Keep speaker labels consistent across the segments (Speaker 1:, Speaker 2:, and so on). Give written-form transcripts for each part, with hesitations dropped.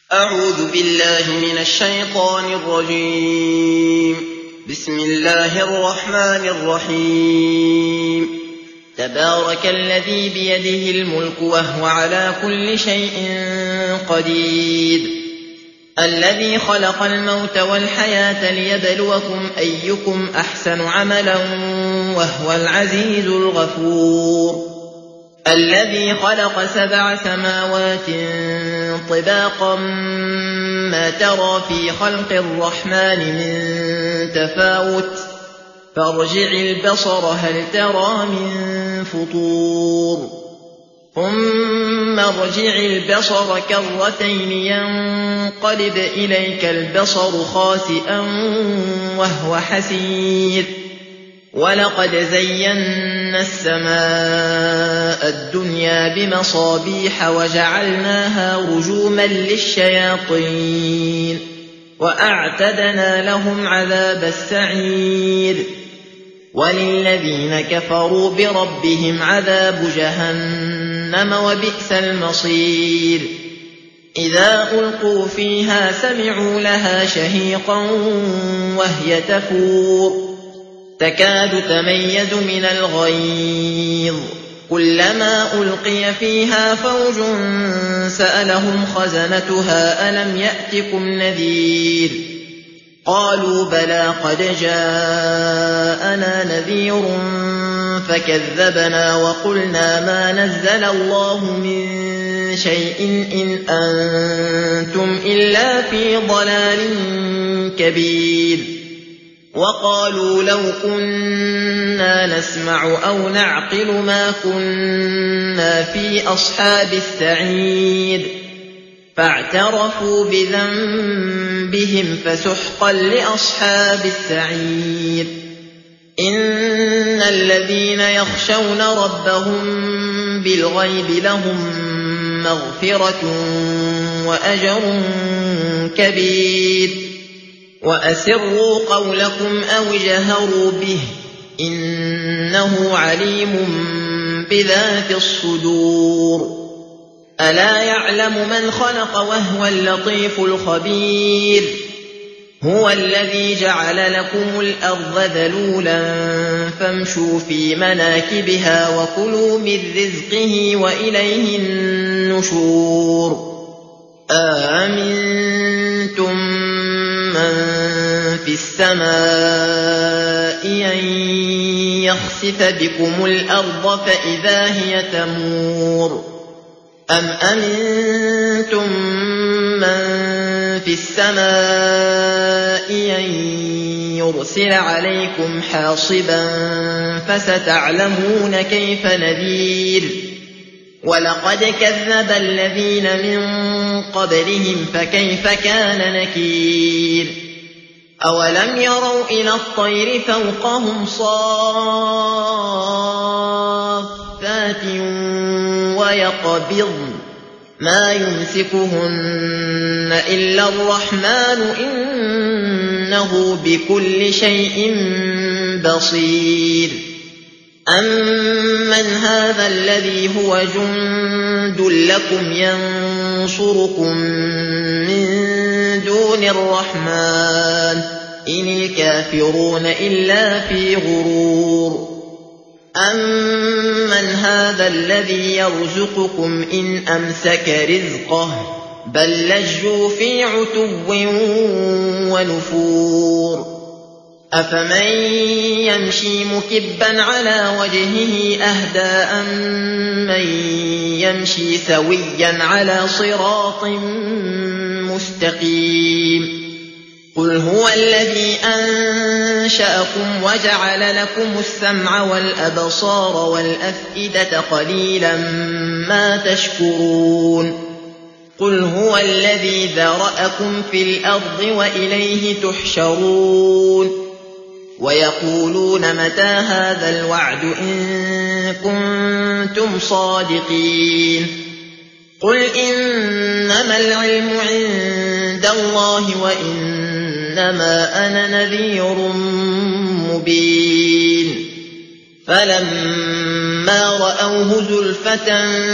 Speaker 1: أعوذ بالله من الشيطان الرجيم. بسم الله الرحمن الرحيم. تبارك الذي بيده الملك وهو على كل شيء قدير، الذي خلق الموت والحياة ليبلوكم أيكم أحسن عملا وهو العزيز الغفور، الذي خلق 7 سماوات طباقا ما ترى في خلق الرحمن من تفاوت، فارجع البصر هل ترى من فطور، ثم ارجع البصر كرتين ينقلب إليك البصر خاسئا وهو حسير، ولقد زينا السماء الدنيا بمصابيح وجعلناها رجوما للشياطين وأعتدنا لهم عذاب السعير، وللذين كفروا بربهم عذاب جهنم وبئس المصير. إذا ألقوا فيها سمعوا لها شهيقا وهي تفور، تكاد تميز من الغيظ، كلما ألقي فيها فوج سألهم خزنتها ألم يأتكم نذير، قالوا بلى قد جاءنا نذير فكذبنا وقلنا ما نزل الله من شيء إن أنتم إلا في ضلال كبير، وقالوا لو كنا نسمع أو نعقل ما كنا في أصحاب السعير، فاعترفوا بذنبهم فسحقا لأصحاب السعير. إن الذين يخشون ربهم بالغيب لهم مغفرة وأجر كبير، وأسروا قولكم أو اجهروا به إنه عليم بذات الصدور. ألا يعلم من خلق وهو اللطيف الخبير، هو الذي جعل لكم الأرض ذلولا فامشوا في مناكبها وكلوا من رزقه وإليه النشور. آمنتم من في السماء أن يخسف بكم الأرض فإذا هي تمور، أم أمنتم من في السماء أن يرسل عليكم حاصبا فستعلمون كيف نذير. ولقد كذب الذين من قبلهم فكيف كان نكير. أولم يروا إلى الطير فوقهم صافات ويقبضن ما يمسكهن إلا الرحمن إنه بكل شيء بصير. أمن هذا الذي هو جند لكم ينصركم من دون الرحمن إن الكافرون إلا في غرور. أمن هذا الذي يرزقكم إن أمسك رزقه بل لجوا في عتو ونفور. أفمن يمشي مكبا على وجهه أهدى أمن يمشي سويا على صراط مستقيم. قل هو الذي أنشأكم وجعل لكم السمع والأبصار والأفئدة قليلا ما تشكرون. قل هو الذي ذرأكم في الأرض وإليه تحشرون. ويقولون متى هذا الوعد إن كنتم صادقين. قل إنما العلم عند الله وإنما أنا نذير مبين. فلما رأوه زلفة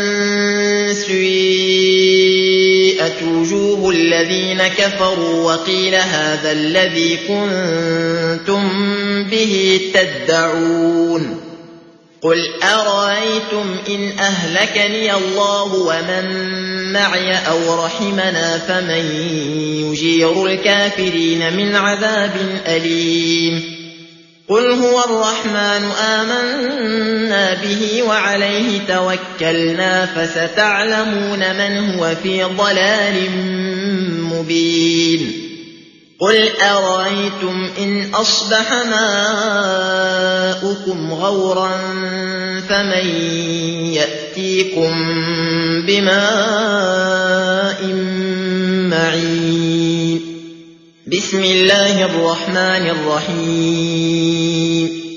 Speaker 1: سيئت وجوه الذين كفروا وقيل هذا الذي كنتم به تدعون قل أرأيتم إن أهلكني الله ومن معي أو رحمنا فمن يجير الكافرين من عذاب أليم قل هو الرحمن آمنا به وعليه توكلنا فستعلمون من هو في ضلال مبين قل أرأيتم إن أصبح ماؤكم غورا فمن يأتيكم بماء معين بسم الله الرحمن الرحيم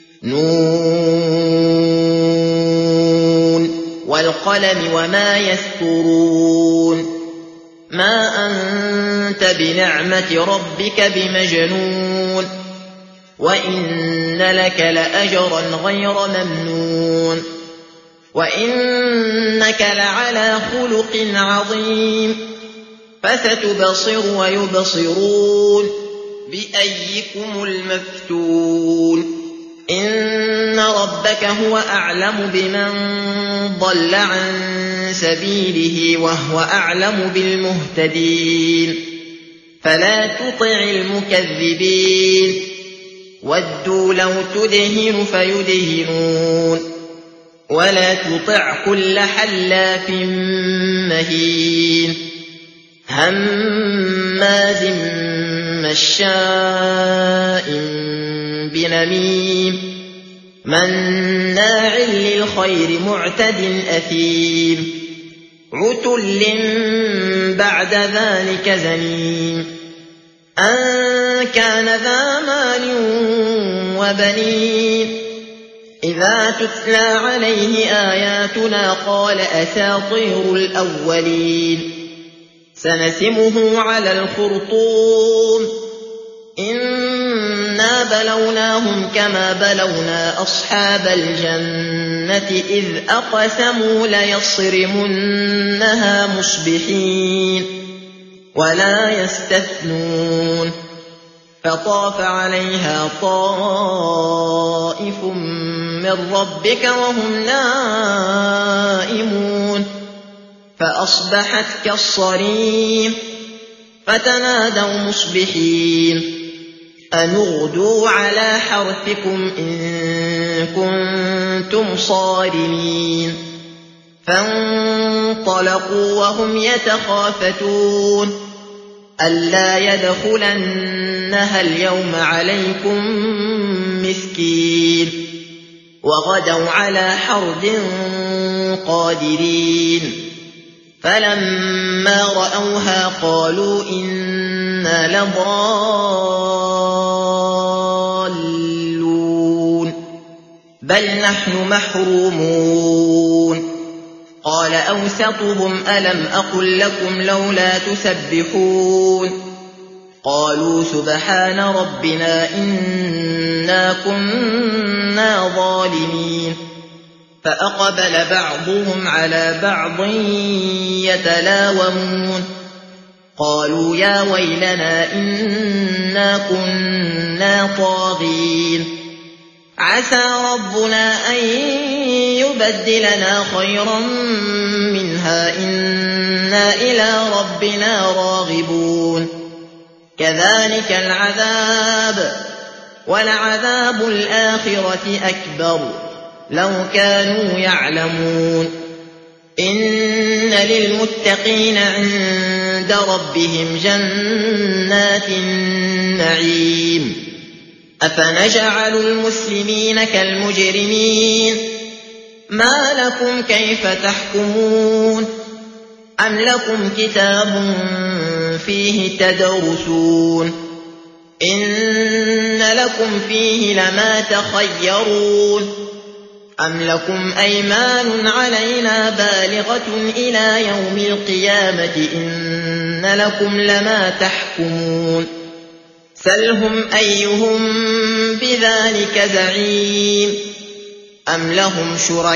Speaker 1: نون والقلم وما يسطرون ما أنت بنعمة ربك بمجنون وإن لك لأجرا غير ممنون وإنك لعلى خلق عظيم فستبصر ويبصرون بأيكم المفتون إن ربك هو أعلم بمن ضل عن سبيله وهو أعلم بالمهتدين فلا تطع المكذبين ودوا لو تدهن فيدهنون ولا تطع كل حلاف مهين هماز مشاء بنميم مناع للخير معتد أثيم عتل بعد ذلك زنيم أن كان ذا مال وبنين إذا تتلى عليه آياتنا قال أساطير الأولين سنسمه على الخرطوم إنا بلوناهم كما بلونا أصحاب الجنة إذ أقسموا ليصرمنها مصبحين ولا يستثنون فطاف عليها طائف من ربك وهم نائمون فأصبحت كالصريم فتنادوا مصبحين أن اغدوا على حرثكم إن كنتم صارمين فانطلقوا وهم يتخافتون ألا يدخلنها اليوم عليكم مسكين وغدوا على حرد قادرين فلما رأوها قالوا إنا لضالون بل نحن محرومون قال أوسطهم ألم أقل لكم لولا تسبحون قالوا سبحان ربنا إنا كنا ظالمين فأقبل بعضهم على بعض يتلاومون قالوا يا ويلنا إنا كنا طاغين عسى ربنا أن يبدلنا خيرا منها إنا إلى ربنا راغبون كذلك العذاب ولعذاب الآخرة أكبر لو كانوا يعلمون إن للمتقين عند ربهم جنات النعيم أفنجعل المسلمين كالمجرمين ما لكم كيف تحكمون أم لكم كتاب فيه تدرسون إن لكم فيه لما تخيرون أم لكم أيمان علينا بالغة إلى يوم القيامة إن لكم لما تحكمون سلهم أيهم بذلك زعيم أم لهم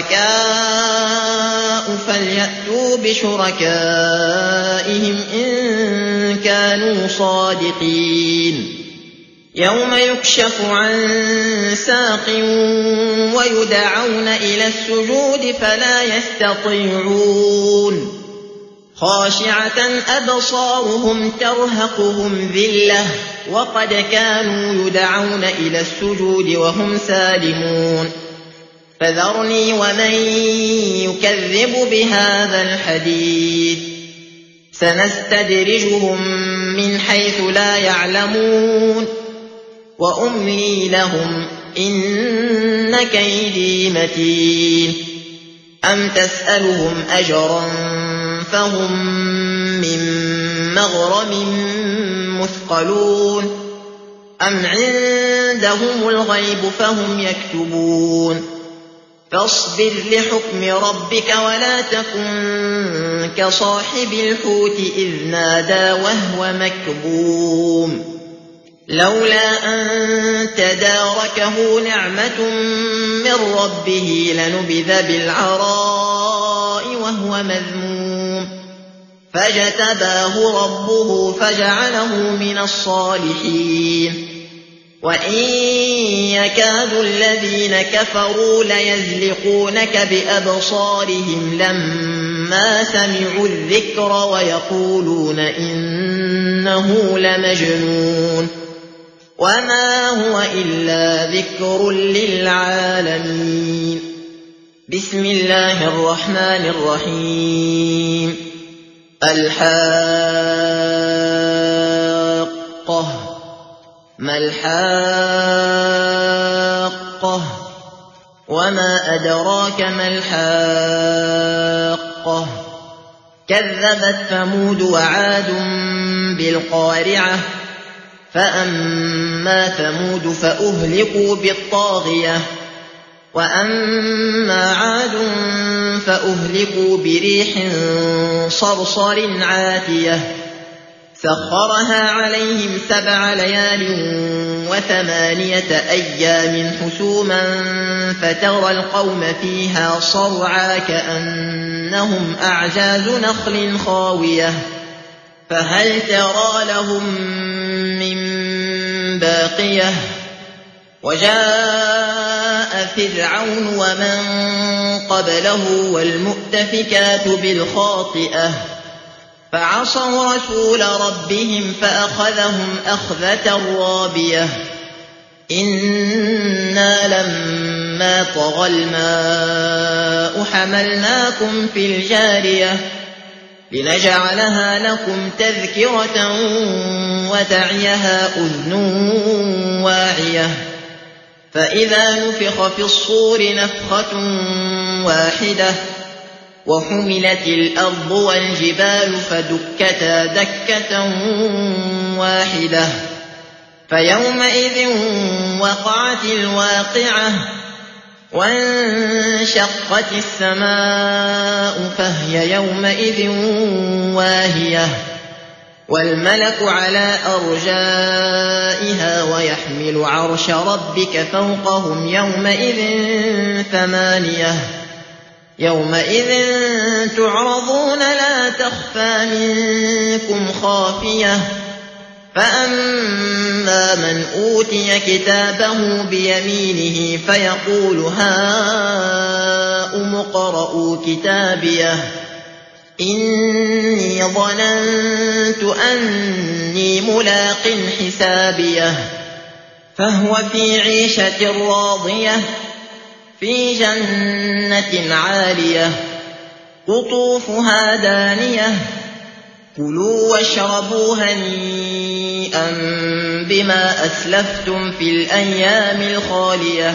Speaker 1: شركاء فليأتوا بشركائهم إن كانوا صادقين يوم يكشف عن ساق ويدعون إلى السجود فلا يستطيعون خاشعة أبصارهم ترهقهم ذلة وقد كانوا يدعون إلى السجود وهم سالمون فذرني ومن يكذب بهذا الحديث سنستدرجهم من حيث لا يعلمون وأملي لهم إن كيدي متين أم تسألهم أجرا فهم من مغرم مثقلون أم عندهم الغيب فهم يكتبون فاصبر لحكم ربك ولا تكن كصاحب الحوت إذ نادى وهو مكظوم لولا أن تداركه نعمة من ربه لنبذ بالعراء وهو مذموم فاجتباه ربه فجعله من الصالحين وإن يكاد الذين كفروا ليزلقونك بأبصارهم لما سمعوا الذكر ويقولون إنه لمجنون وما هو إلا ذكر للعالمين بسم الله الرحمن الرحيم الحاقة ما الحاقة وما أدراك ما الحاقة كذبت ثمود وعاد بالقارعة فأما ثمود فأهلكوا بالطاغية وأما عاد فأهلكوا بريح صرصر عاتية سخرها عليهم 7 ليال و8 أيام حسوما فترى القوم فيها صرعى كأنهم أعجاز نخل خاوية فهل ترى لهم من باقية وجاء فرعون ومن قبله والمؤتفكات بالخاطئة فعصوا رسول ربهم فأخذهم أخذة رابية إنا لما طغى الماء حملناكم في الجارية لنجعلها لكم تذكرة وتعيها أذن واعية فإذا نفخ في الصور نفخة واحدة وحملت الأرض والجبال فدكتا دكة واحدة فيومئذ وقعت الواقعة وانشقت السماء فهي يومئذ واهية والملك على أرجائها ويحمل عرش ربك فوقهم يومئذ 8 يومئذ تعرضون لا تخفى منكم خافية فأما من أوتي كتابه بيمينه فيقول هاؤم اقرءوا كتابيه إني ظننت أني ملاق حسابيه فهو في عيشة راضية في جنة عالية قطوفها دانية كلوا واشربوا هنيئا بما أسلفتم في الأيام الخالية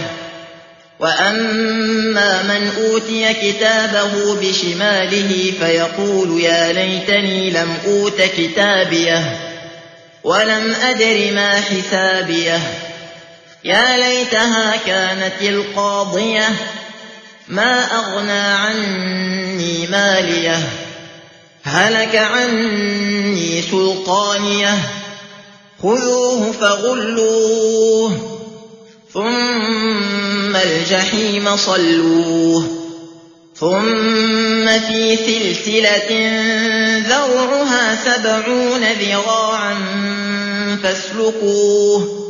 Speaker 1: وأما من أوتي كتابه بشماله فيقول يا ليتني لم أوت كتابيه ولم أدر ما حسابيه يا ليتها كانت القاضية ما أغنى عني ماليه هلك عني سلطانيه خذوه فغلوه ثم ثم الجحيم صلوه ثم في سلسلة ذرعها 70 ذراعا فاسلكوه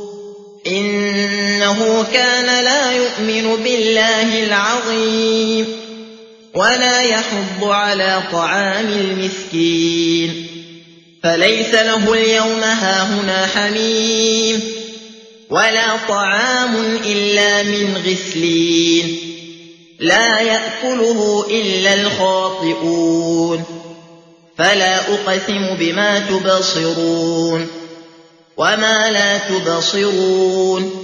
Speaker 1: إنه كان لا يؤمن بالله العظيم ولا يحض على طعام المسكين فليس له اليوم هاهنا حميم ولا طعام إلا من غسلين لا يأكله إلا الخاطئون فلا أقسم بما تبصرون وما لا تبصرون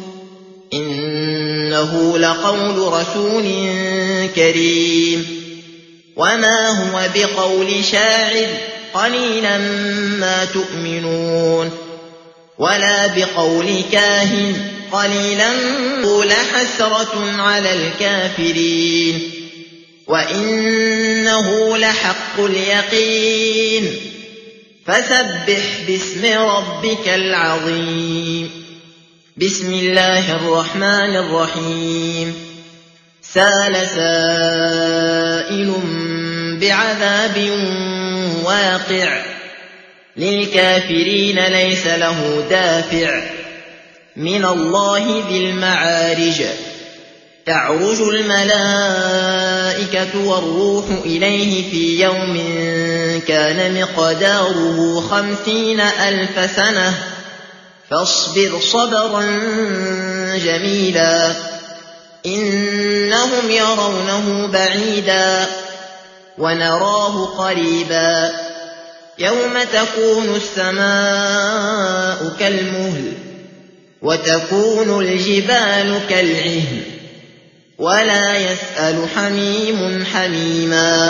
Speaker 1: إنه لقول رسول كريم وما هو بقول شاعر قليلا ما تؤمنون ولا بقول كاهن قليلا لحسرة على الكافرين وإنه لحق اليقين فسبح باسم ربك العظيم بسم الله الرحمن الرحيم سأل سائل بعذاب واقع للكافرين ليس له دافع من الله ذي المعارج تعرج الملائكة والروح إليه في يوم كان مقداره 50,000 سنة فاصبر صبرا جميلا إنهم يرونه بعيدا ونراه قريبا يوم تكون السماء كالمهل وتكون الجبال كالعهن ولا يسأل حميم حميما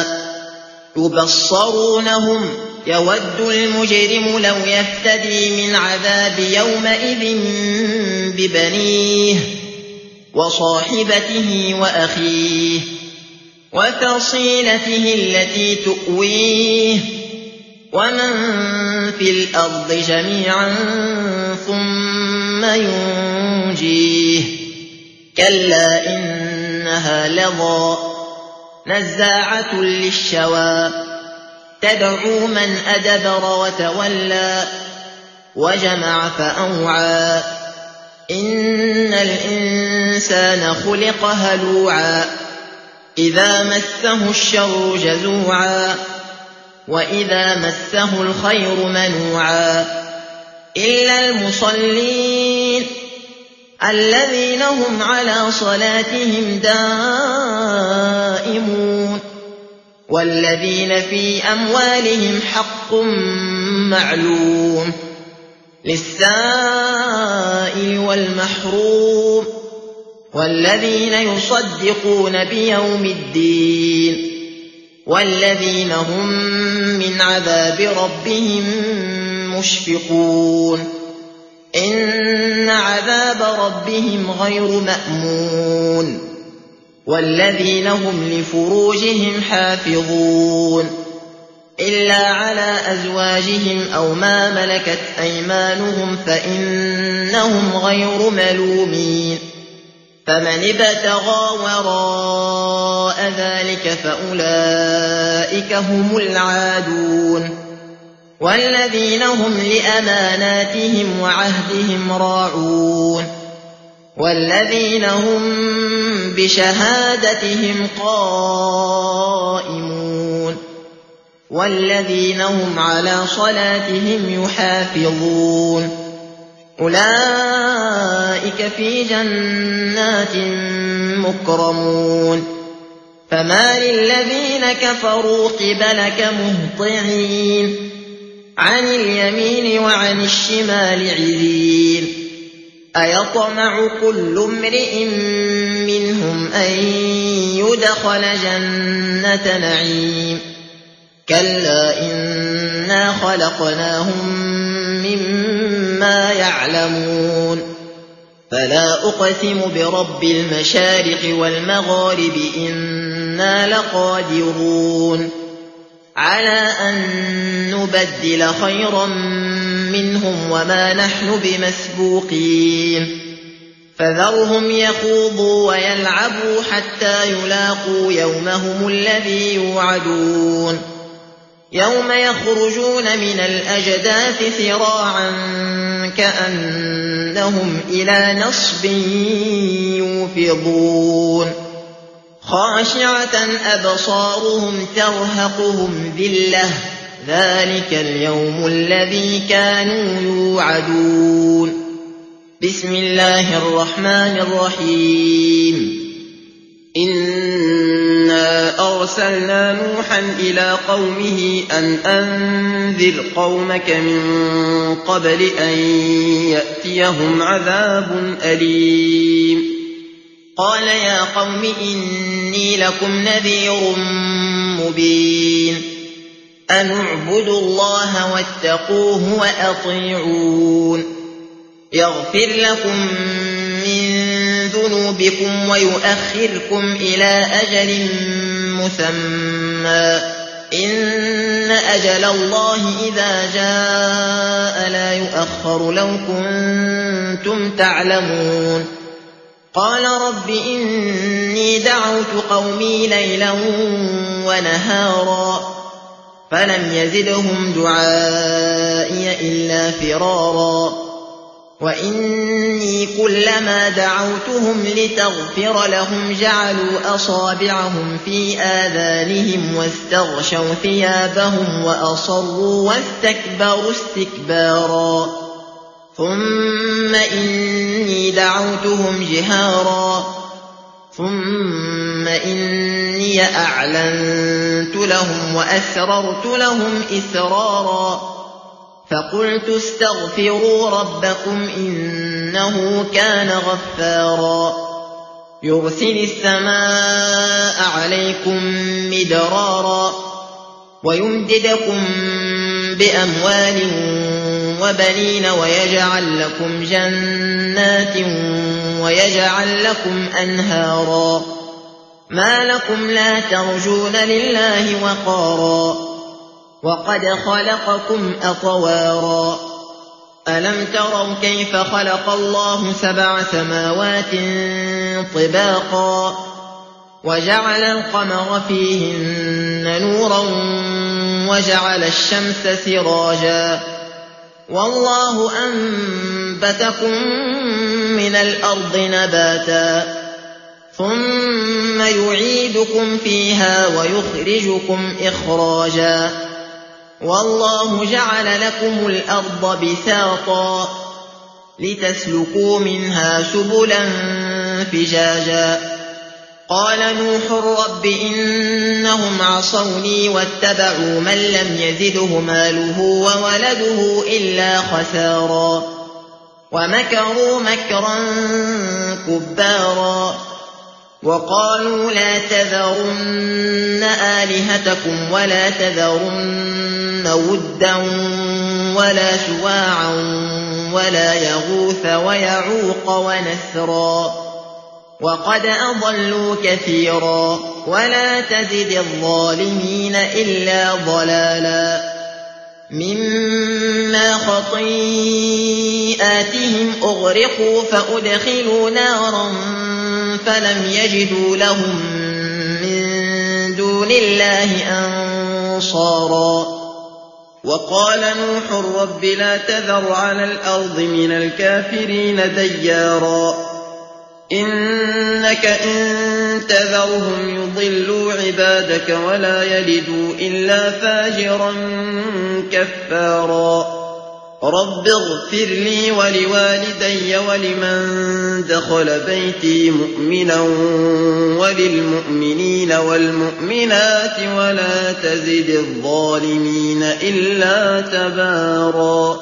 Speaker 1: يبصرونهم يود المجرم لو يفتدي من عذاب يومئذ ببنيه وصاحبته وأخيه وفصيلته التي تؤويه ومن في الأرض جميعا ثم ينجيه كلا إنها لظى نزاعة للشوى تدعو من أدبر وتولى وجمع فأوعى إن الإنسان خلق هلوعا إذا مسه الشر جزوعا وإذا مسه الخير منوعا إلا المصلين الذين هم على صلاتهم دائمون والذين في أموالهم حق معلوم للسائل والمحروم والذين يصدقون بيوم الدين والذين هم من عذاب ربهم مشفقون إن عذاب ربهم غير مأمون والذين هم لفروجهم حافظون إلا على أزواجهم أو ما ملكت أيمانهم فإنهم غير ملومين فمن ابتغى وراء ذلك فأولئك هم العادون والذين هم لأماناتهم وعهدهم راعون والذين هم بشهادتهم قائمون والذين هم على صلاتهم يحافظون أولئك في جنات مكرمون فما للذين كفروا قبلك مهطعين عن اليمين وعن الشمال عزين أيطمع كل امرئ منهم أن يدخل جنة نعيم كلا إنا خلقناهم مما يعلمون فلا أقسم برب المشارق والمغارب إنا لقادرون على أن نبدل خيرا منهم وما نحن بمسبوقين فذرهم يخوضوا ويلعبوا حتى يلاقوا يومهم الذي يوعدون يوم يخرجون من الأجداث سراعا كأنهم إلى نصب يوفضون خاشعة أبصارهم ترهقهم ذلة ذلك اليوم الذي كانوا يوعدون بسم الله الرحمن الرحيم
Speaker 2: إنا أرسلنا نوحا إلى قومه أن أنذر قومك من قبل أن يأتيهم عذاب أليم
Speaker 1: قال يا قوم إني لكم نذير مبين أن اعبدوا الله واتقوه وأطيعون يغفر لكم من ذنوبكم ويؤخركم إلى أجل مسمى إن أجل الله إذا جاء لا يؤخر لو كنتم تعلمون قال رب إني دعوت قومي ليلا ونهارا فلم يزدهم دعائي إلا فرارا وإني كلما دعوتهم لتغفر لهم جعلوا أصابعهم في آذانهم واستغشوا ثيابهم وأصروا واستكبروا استكبارا ثم إني دعوتهم جهارا ثم إني أعلنت لهم وأسررت لهم إسرارا فقلت استغفروا ربكم إنه كان غفارا يرسل السماء عليكم مدرارا ويمددكم بأموال وبنين ويجعل لكم جنات ويجعل لكم أنهارا ما لكم لا ترجون لله وقارا وقد خلقكم أطوارا ألم تروا كيف خلق الله 7 سماوات طباقا وجعل القمر فيهن نورا وجعل الشمس سراجا والله أنبتكم من الأرض نباتا ثم يعيدكم فيها ويخرجكم إخراجا والله جعل لكم الأرض بساطا لتسلكوا منها سبلا فجاجا قال نوح رب إنهم عصوني واتبعوا من لم يزده ماله وولده إلا خسارا ومكروا مكرا كبارا وقالوا لا تذرن آلهتكم ولا تذرن ودا ولا سواعا ولا يغوث ويعوق ونسرا وقد أضلوا كثيرا ولا تزد الظالمين إلا ضلالا مما خطيئاتهم أغرقوا فأدخلوا نارا فلم يجدوا لهم من دون الله أنصارا
Speaker 2: وقال نوح رب لا تذر على الأرض من الكافرين ديارا إنك إن تذرهم يضلوا عبادك ولا يلدوا إلا فاجرا كفارا رب اغفر لي ولوالدي ولمن دخل بيتي مؤمنا وللمؤمنين والمؤمنات ولا تزد الظالمين إلا تبارا.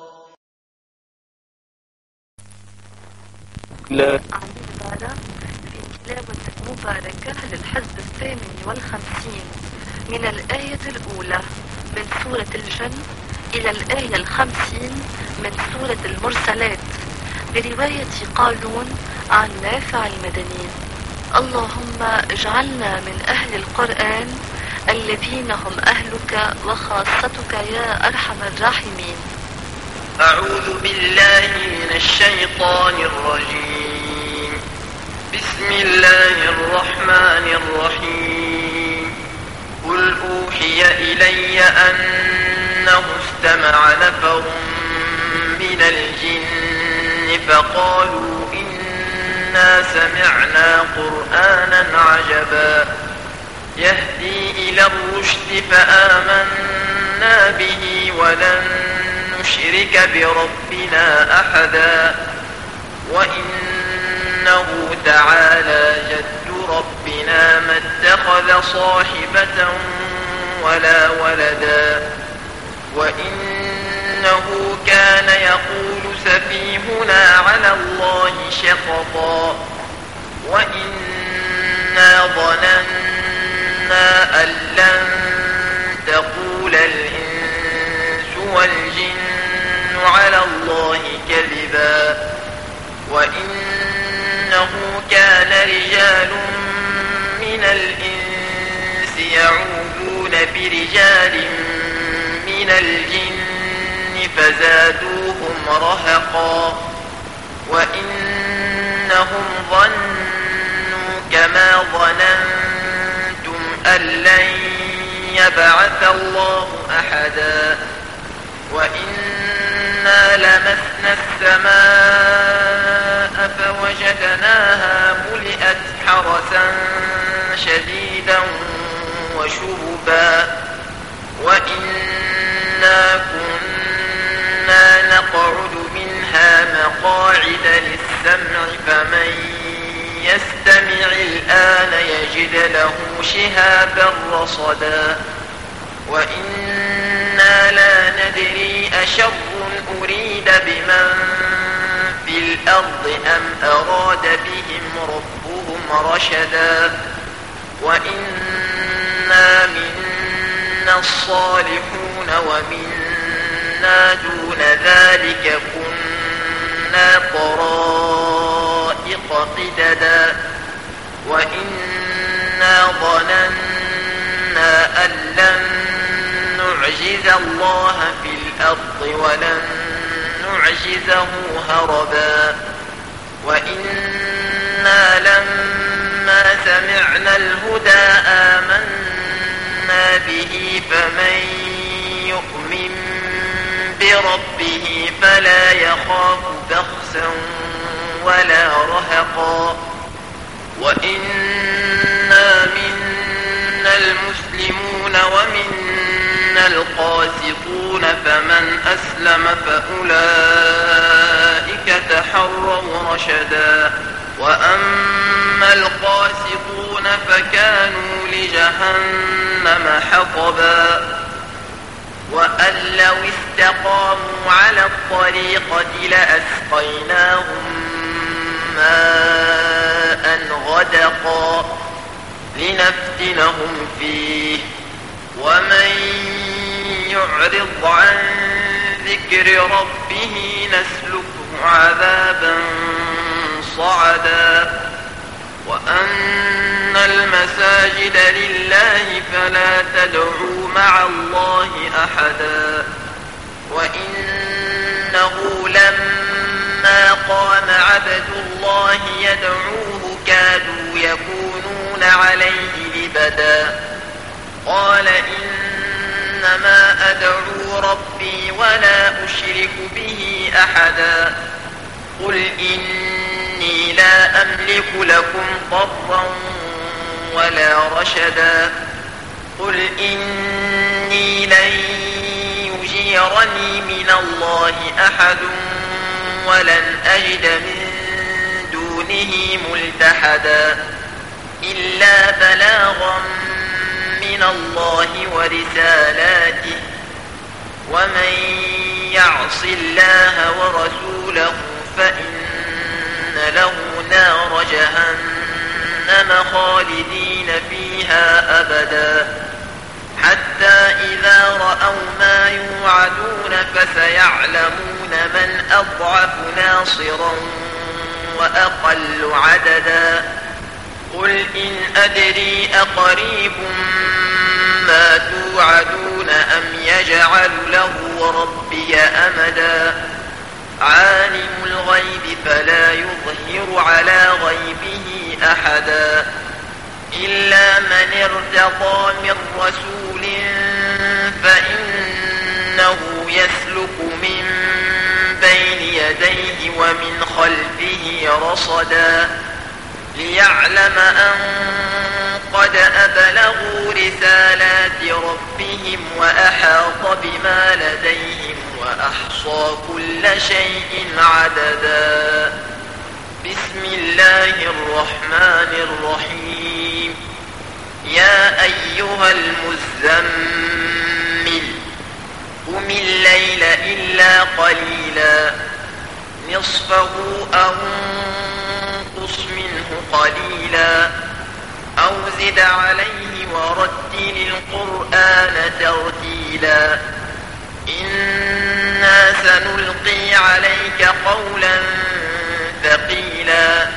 Speaker 3: لا في تلاوة مباركة للحزب 58 من الآية الأولى من سورة الجن إلى الآية 50 من سورة المرسلات برواية قالون عن نافع المدني. اللهم اجعلنا من أهل القرآن الذين هم أهلك وخاصتك يا أرحم الراحمين.
Speaker 1: أعوذ بالله من الشيطان الرجيم.
Speaker 2: بسم الله الرحمن الرحيم قل أوحي إلي أنه استمع نفر من الجن فقالوا إنا سمعنا قرآنا عجبا يهدي إلى الرشد فآمنا به ولن نشرك بربنا أحدا وإنه تعالى جد ربنا ما اتخذ صاحبة ولا ولدا وإنه كان يقول سفيهنا على الله شططا وإنا ظننا أن لن تقول الإنس والجن على الله كذبا وإنه كان رجال من الإنس يعوذون برجال من الجن فزادوهم رهقا وإنهم ظنوا كما ظننتم أن لن يبعث الله أحدا وإنا لمسنا السماء فوجدناها ملئت حرسا شديدا وشهبا وإنا كنا نقعد منها مقاعد للسمع فمن يستمع الآن يجد له شهابا رصدا وإنا لا ندري أشر أريد بمن في الأرض أم أراد بهم ربهم رشدا وإنا منا الصالحون ومنا دون ذلك كنا طرائق قددا وإنا ظننا أن لن نعجز الله في الأرض ولن نعجزه هربا وإنا لما سمعنا الهدى آمنا به فمن يؤمن بربه فلا يخاف بخسا ولا رهقا وإنا منا المسلمون ومنا القاسطون فمن أسلم فأولئك تحروا رشدا وأما القاسطون فكانوا لجهنم حطبا وأن لو استقاموا على الطريقة لأسقيناهم ماء غدقا لنفتنهم فيه ومن يعرض عن ذكر ربه نسلكه عذابا صعدا وأن المساجد لله فلا تدعوا مع الله أحدا وإنه لما قام عبد الله يدعوه كادوا يكونون عليه لبدا قال إنما أدعو ربي ولا أشرك به أحدا قل إني لا أملك لكم ضرا ولا رشدا قل إني لن يجيرني من الله أحد ولن أجد من دونه ملتحدا إلا بلاغا من الله ورسالاته ومن يعص الله ورسوله فإن له نار جهنم خالدين فيها أبدا حتى إذا رأوا ما يوعدون فسيعلمون من أضعف ناصرا وأقل عددا قل إن أدري أقريب ما توعدون أم يجعل له ربي أمدا عالم الغيب فلا يظهر على غيبه أحدا إلا من ارتضى من رسول فإنه يسلك من بين يديه ومن خلفه رصدا ليعلم أن قد أبلغوا رسالات ربهم وأحاط بما لديهم وأحصى كل شيء عددا بسم الله الرحمن الرحيم يا أيها المزمل قم الليل إلا قليلا نصفه أو انقص منه قليلا أو زد عليه ورتل القرآن ترتيلا إنا سنلقي عليك قولا ثقيلا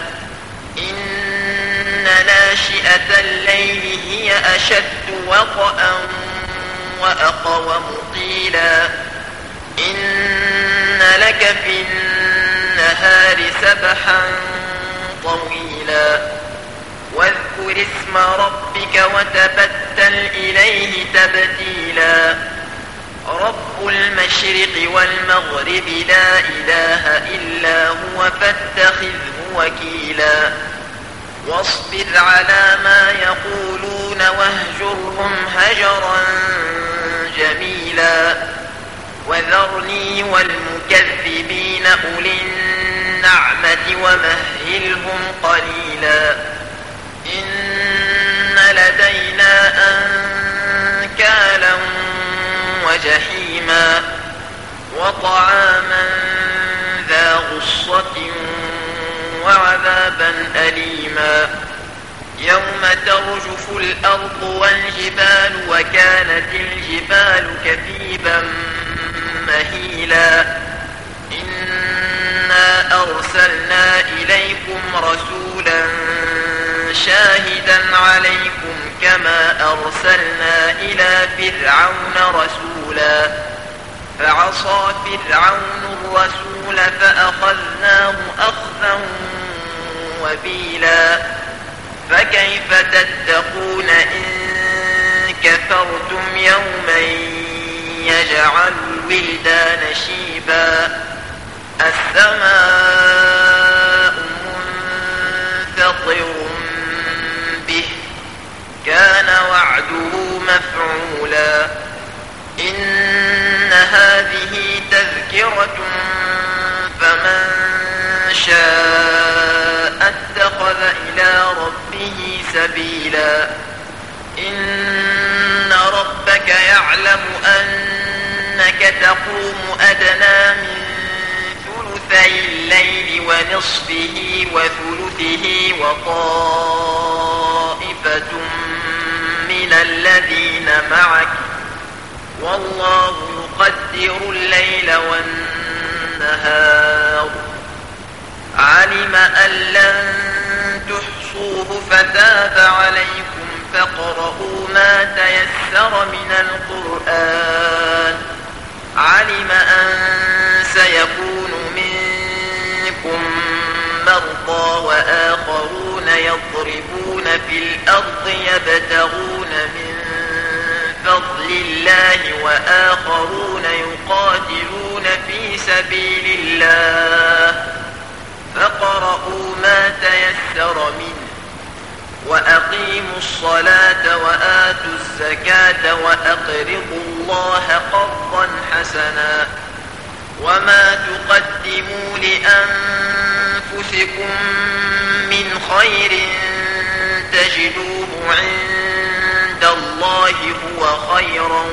Speaker 2: إن ناشئة الليل هي أشد وطئا وأقوم قيلا إن لك في النهار سبحا طويلا واذكر اسم ربك وتبتل إليه تبتيلا رب المشرق والمغرب لا إله إلا هو فاتخذه وكيلا واصبر على ما يقولون واهجرهم هجرا جميلا وذرني والمكذبين أولي النعمة ومهلهم قليلا إن لدينا أنكالا وجحيما وطعاما ذا غصة وعذابا أليما يوم ترجف الأرض والجبال وكانت الجبال كثيبا مهيلا إنا أرسلنا إليكم رسولا شاهدا عليكم كما أرسلنا إلى فرعون رسولا فعصى فرعون الرسول فأخذناه أخذا وبيلا فكيف تتقون إن كفرتم يوما يجعل الولدان شيبا السماء منفطر به كان وعده مفعولا إن هذه تذكرة فمن شاء اتخذ إلى ربه سبيلا إن ربك يعلم أنك تقوم أدنى من ثلثي الليل ونصفه وثلثه وطائفة من الذين معك والله يقدر الليل والنهار علم أن لن تحصوه فتاب عليكم فاقرؤوا ما تيسر من القرآن علم أن سيكون منكم مرضى وآخرون يضربون في الأرض يبتغون من فضل الله وآخرون يقاتلون في سبيل الله فاقرؤوا ما تيسر منه وأقيموا الصلاة وآتوا الزكاة وأقرضوا الله قرضا حسنا وما تقدموا لأنفسكم من خير تجدوه عند الله هو خيرا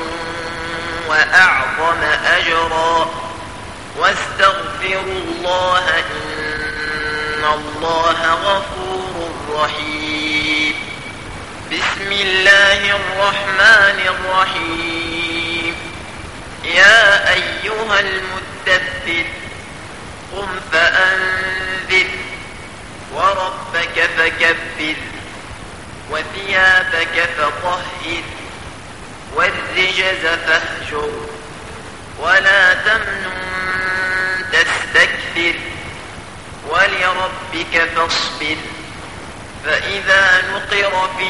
Speaker 2: وأعظم أجرا واستغفروا الله إن الله غفور رحيم بسم الله الرحمن الرحيم يا أيها المدثر قم فأنذر وربك فكبر وثيابك فطهر والرجز فاهجر ولا تمنن تستكثر ولربك فاصبر فإذا نقر في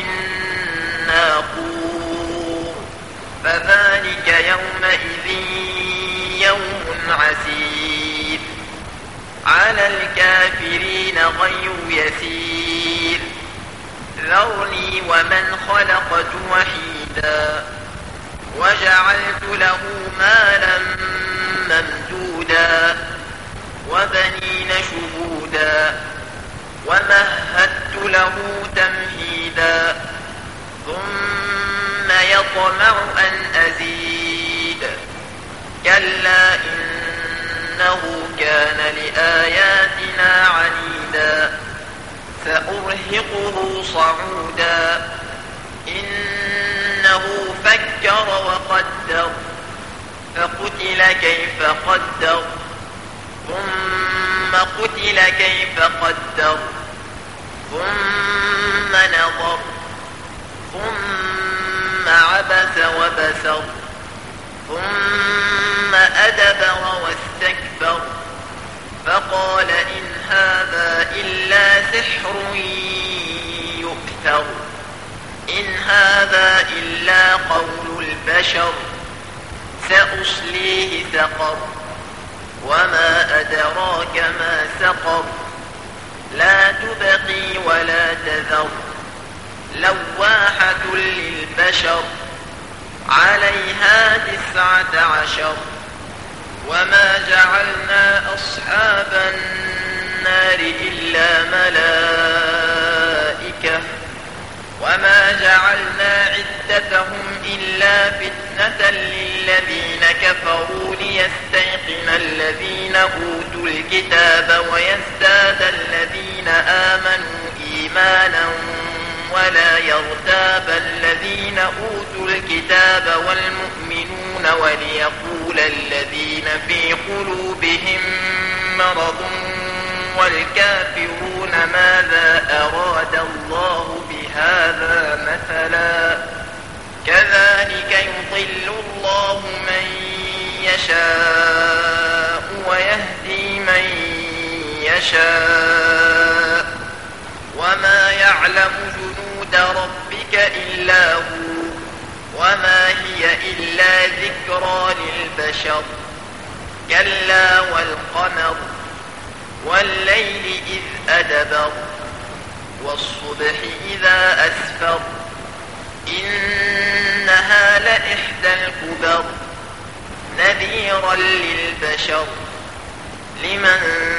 Speaker 2: الناقور فذلك يومئذ يوم عسير على الكافرين غير يسير ذرني ومن خلقت وحيدا وجعلت له مالا ممدودا وبنين شهودا ومهدت له تمهيدا ثم يطمع أن أزيد كلا إنه كان لآياتنا عنيدا سأرهقه صعودا إنه فكر وقدر فقتل كيف قدر ثم قتل كيف قدر ثم نظر ثم عبس وبسر ثم أدبر واستكبر فقال إن هذا إلا سحر يؤثر إن هذا إلا قول البشر سأصليه سقر وما أدراك ما سقر لا تبقي ولا تذر لواحة للبشر عليها 19 وما جعلنا أصحاب النار إلا ملائكة وما جعلنا عدتهم إلا فتنة للذين كفروا ليستيقن الذين أوتوا الكتاب ويزداد الذين آمنوا إيمانا ولا يرتاب الذين أوتوا الكتاب والمؤمنون وليقول الذين في قلوبهم مرض والكافرون ماذا أراد الله بهذا مثلا كذلك يضل الله من يشاء ويهدي من يشاء وما يعلم جنود ربك إلا هو وما هي إلا ذكرى للبشر كلا والقمر والليل إذ أدبر والصبح إذا أسفر إنها لإحدى الكبر نذيرا للبشر لمن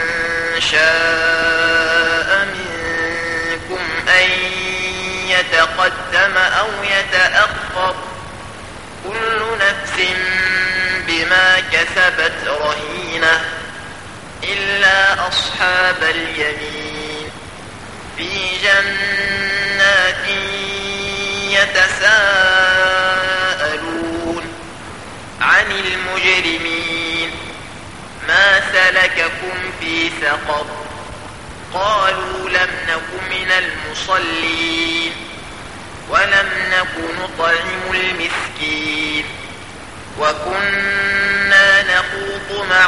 Speaker 2: شاء منكم أن يتقدم أو يتأخر كل نفس بما كسبت رهينة إلا أصحاب اليمين في جنات يتساءلون عن المجرمين ما سلككم في سقر قالوا لم نك من المصلين ولم نك نطعم المسكين وكنا نخوض مع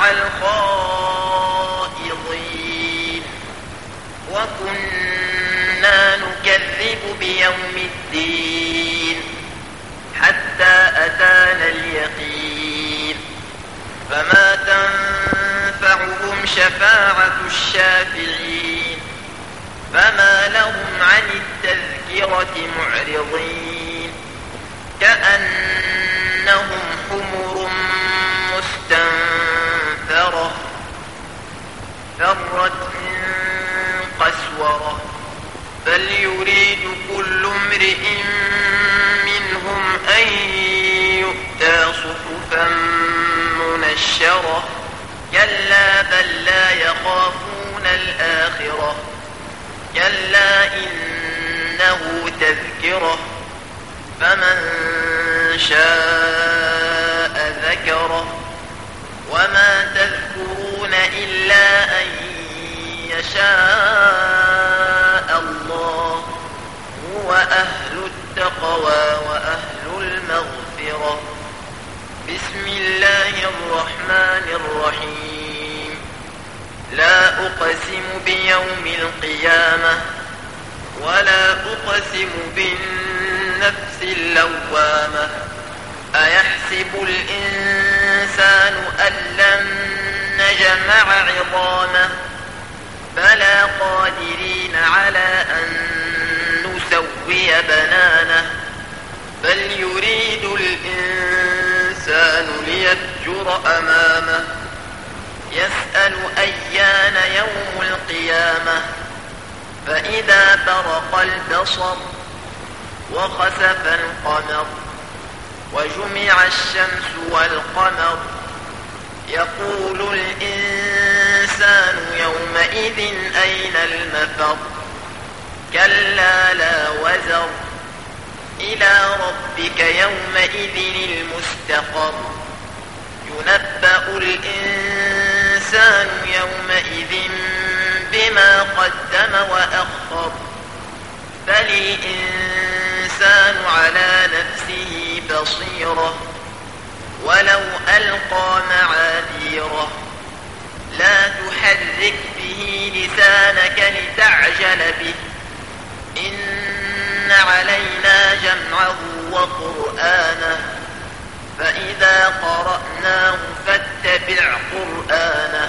Speaker 2: الخائضين وكنا نكذب بيوم الدين حتى أتانا اليقين فما تنفعهم شفاعة الشافعين فما لهم عن التذكرة معرضين كأنهم حمر مستنفرة فرت من قسورة بل يريد كل امرئ منهم أن يؤتى صحفا منشرة كلا بل لا يخافون الآخرة كلا إنه تذكرة فمن شاء ذكره وما تذكرون إلا أن يشاء الله هو أهل التقوى وأهل المغفرة بسم الله الرحمن الرحيم لا أقسم بيوم القيامة ولا أقسم بالنفس اللوامة أيحسب الإنسان أن لن نجمع عظامه بلى قادرين على أن نسوي بنانه بل يريد الإنسان ليفجر أمامه يسأل أيان يوم القيامة فإذا برق البصر وخسف القمر وجمع الشمس والقمر يقول الإنسان يومئذ أين المفر كلا لا وزر إلى ربك يومئذ المستقر ينبأ الإنسان يومئذ بما قدم وأخر بل الإنسان على نفسه بصيرة ولو ألقى معاذيره لا تحرك به لسانك لتعجل به إن علينا جمعه وقرآنه فإذا قرأناه فاتبع قرآنه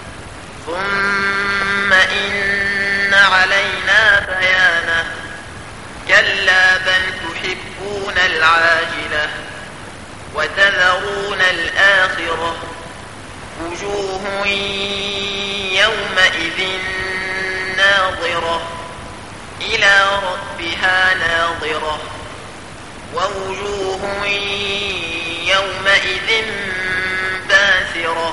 Speaker 2: ثم إن علينا بيانه كلا بل تحبون العاجلة وتذرون الآخرة وجوه يومئذ ناظرة إلى ربها ناظرة ووجوه يومئذ باسرة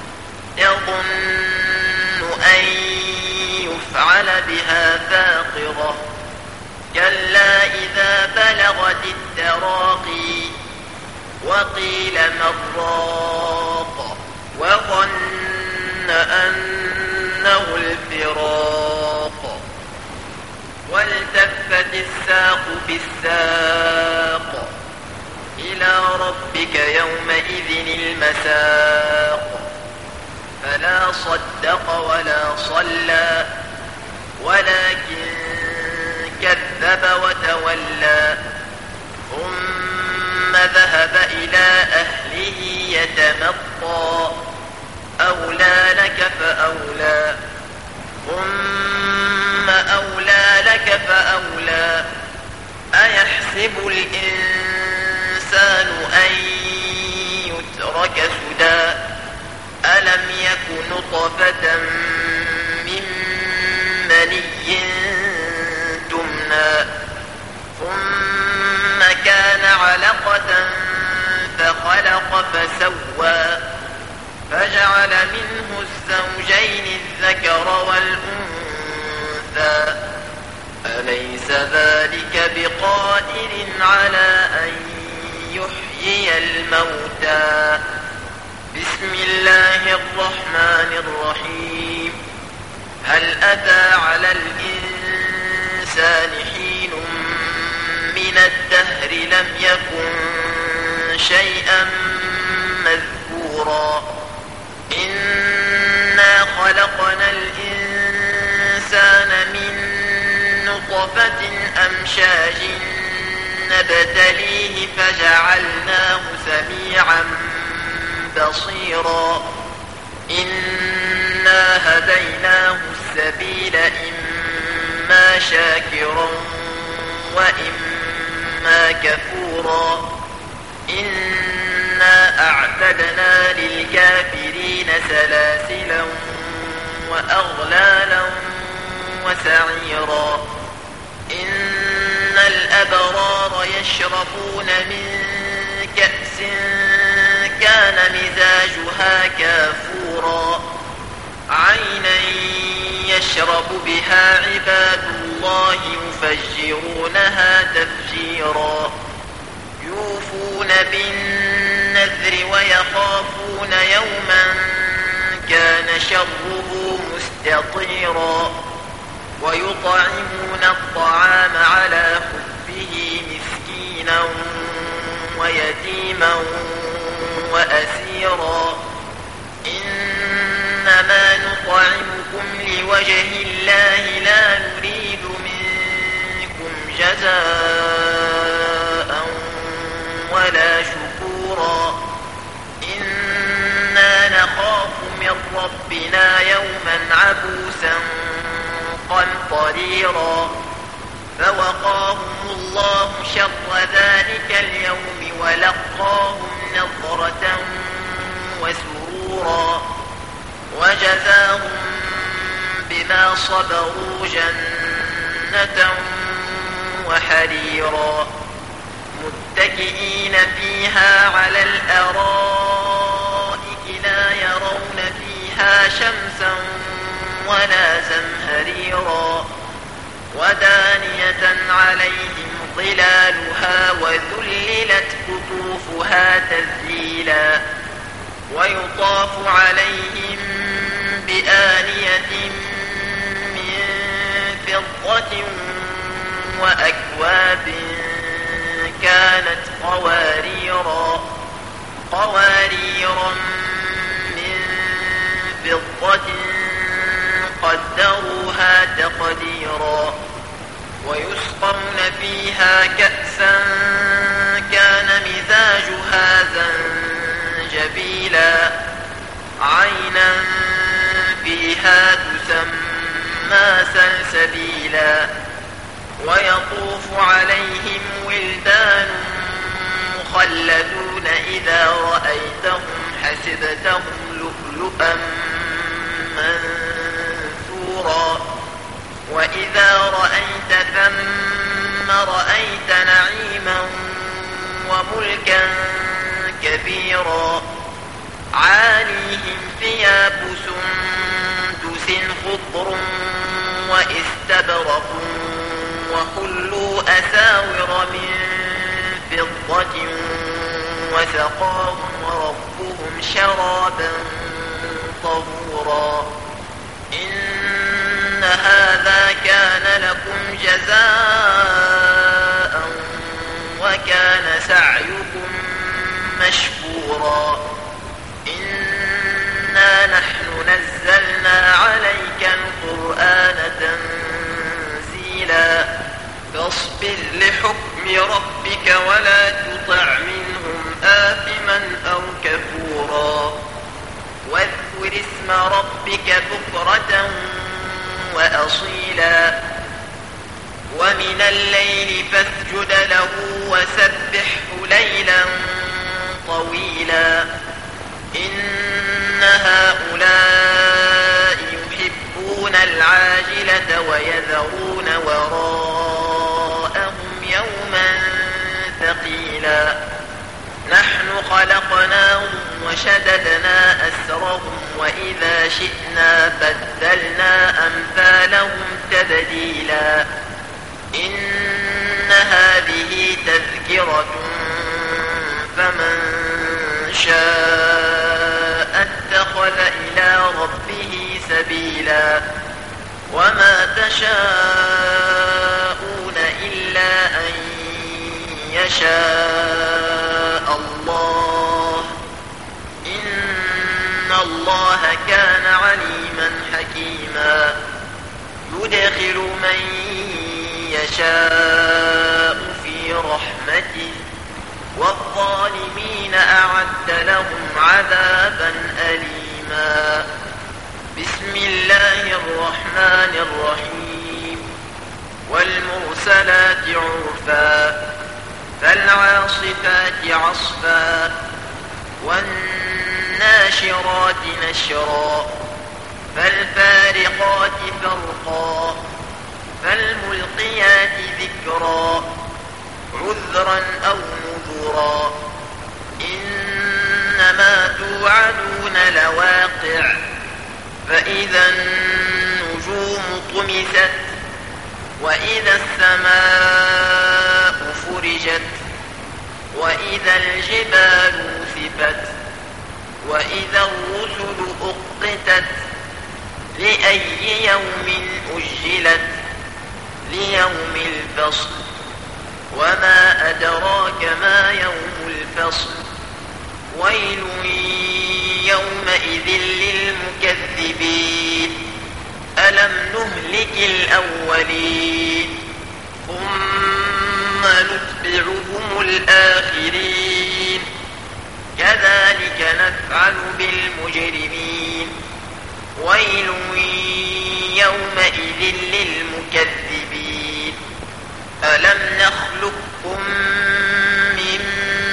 Speaker 2: يظن أن يفعل بها فاقرة كلا إذا بلغت التراقي وقيل من راق وظن أنه الفراق والتفت الساق بالساق إلى ربك يومئذ المساق فلا صدق ولا صلى ولكن كذب وتولى ثم ذهب إلى أهله يتمطى أولى لك فأولى ثم أولى لك فأولى أيحسب الإنسان أن يترك سدى ألم يك نطفة من مني تمنى ثم كان علقة فخلق فسوى فجعل منه الزوجين الذكر والأنثى أليس ذلك بقادر على أن يحيي الموتى بسم الله الرحمن الرحيم هل أتى على الإنسان حين من الدهر لم يكن شيئا مذكورا إنا خلقنا الإنسان من نطفة أمشاج نبتليه فجعلناه سميعا بصيرا إنا هديناه السبيل إما شاكرا وإما كفورا إنا أعتدنا للكافرين سلاسلا وأغلالا وسعيرا إن الأبرار يشربون من كأس كان مزاجها كافورا عينا يشرب بها عباد الله يفجرونها تفجيرا يوفون بالنذر ويخافون يوما كان شره مستطيرا ويطعمون الطعام على حبه مسكينا ويتيما وأسيرا إنما نطعمكم لوجه الله لا نريد منكم جزاء ولا شكورا إنا نخاف من ربنا يوما عبوسا قمطريرا فوقاهم الله شر ذلك اليوم ولقاهم نضرة وسرورا وجزاهم بما صبروا جنة وحريرا متكئين فيها على الأرائك لا يرون فيها شمسا ولا زمهريرا ودانية عليهم ظلالها وذللت قطوفها تذليلا ويطاف عليهم بآنية من فضة وأكواب كانت قواريرا من فضة قدروها تقديرا ويسقون فيها كأسا كان مزاجها زنجبيلا عينا فيها تسمى سلسبيلا ويطوف عليهم ولدان مخلدون إذا رأيتهم حسبتهم لؤلؤا منثورا وإذا رأيت ثم رأيت نعيما وملكا كبيرا عاليهم ثياب سندس خضر واستبرق وحلوا أساور من فضة وسقاهم ربهم شرابا طهورا إن هذا كان لكم جزاء وكان سعيكم مشكورا إنا نحن نزلنا عليك القرآن تنزيلا فاصبر لحكم ربك ولا تطع منهم آثما أو كفورا واذكر اسم ربك بكرة وأصيلا ومن الليل فاسجد له وسبحه ليلا طويلا إن هؤلاء يحبون العاجلة ويذرون وراءهم يوما ثقيلا نحن خلقناهم وشددنا أسرهم وإذا شئنا بدلنا أمثالهم تبديلا إن هذه تذكرة فمن شاء اتخذ إلى ربه سبيلا وما تشاءون إلا أن يشاء الله إن الله كان عليما حكيما يدخل من يشاء في رحمته والظالمين أعد لهم عذابا أليما بسم الله الرحمن الرحيم والمرسلات عرفا فالعاصفات عصفا والناشرات نشرا فالفارقات فرقا فالملقيات ذكرا عذرا أو نذرا إنما توعدون لواقع فإذا النجوم طمست وإذا السماء فرجت وإذا الجبال نسفت وإذا الرسل أقتت لأي يوم أجلت ليوم الفصل وما أدراك ما يوم الفصل ويل يومئذ للمكذبين ألم نهلك الأولين ثم نتبعهم الآخرين كذلك نفعل بالمجرمين ويل يومئذ للمكذبين ألم نخلقكم من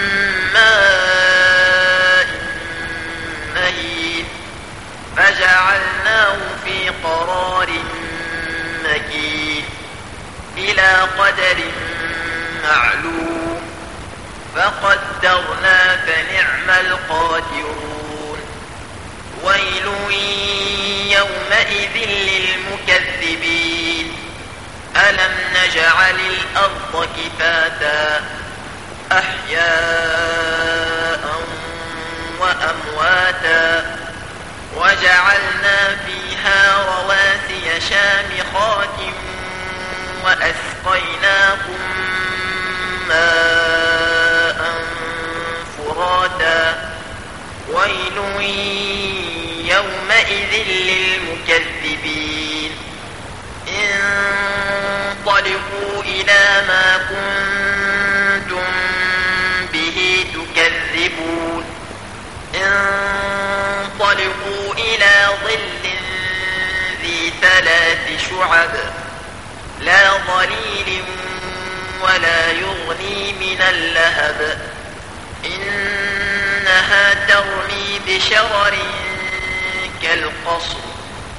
Speaker 2: ماء مهين فجعلناه في قرار مكين إلى قدر معلوم فقدرنا فنعم القادرون ويل يومئذ للمكذبين ألم نجعل الأرض كفاتا أحياء وأمواتا وجعلنا فيها رواسي شامخات وأسقيناكم ماء فراتا ويل يومئذ للمكذبين انطلقوا إلى ما كنتم به تكذبون انطلقوا إلى ظل ذي 3 شعب لا ظليل ولا يغني من اللهب إنها ترمي بشرر كالقصر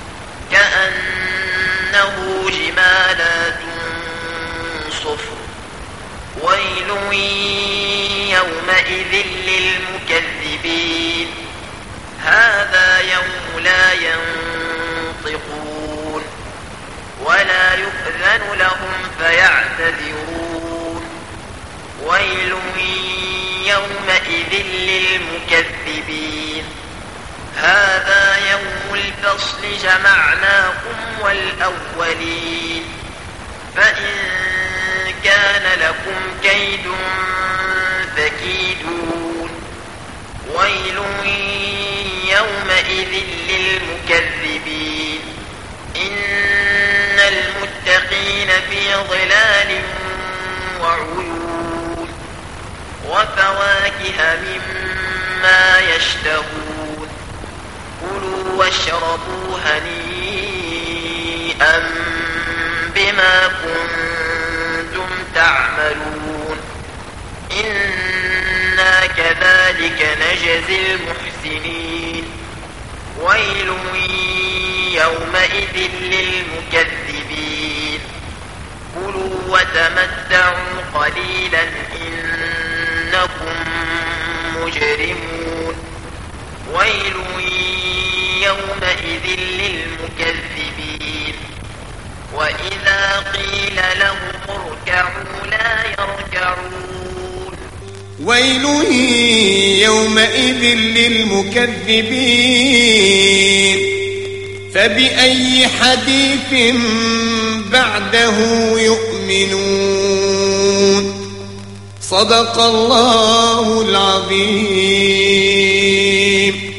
Speaker 2: كأنه جمالات صفر ويل يومئذ للمكذبين هذا يوم لا ينطقون ولا يؤذن لهم فيعتذرون ويل يومئذ للمكذبين هذا يوم الفصل جمعناكم والأولين فإن كان لكم كيد فكيدون ويل يومئذ للمكذبين إن المتقين في ظلال وعيون وفواكه مما يشتهون كلوا واشربوا هنيئا بما كنتم تعملون إنا كذلك نجزي المحسنين ويل يومئذ للمكذبين كلوا وتمتعوا قليلا إنكم مجرمون ويل يومئذ للمكذبين وإذا قيل لهم اركعوا لا يركعون
Speaker 4: ويل يومئذ للمكذبين فبأي حديث بعده يؤمنون صدق الله العظيم.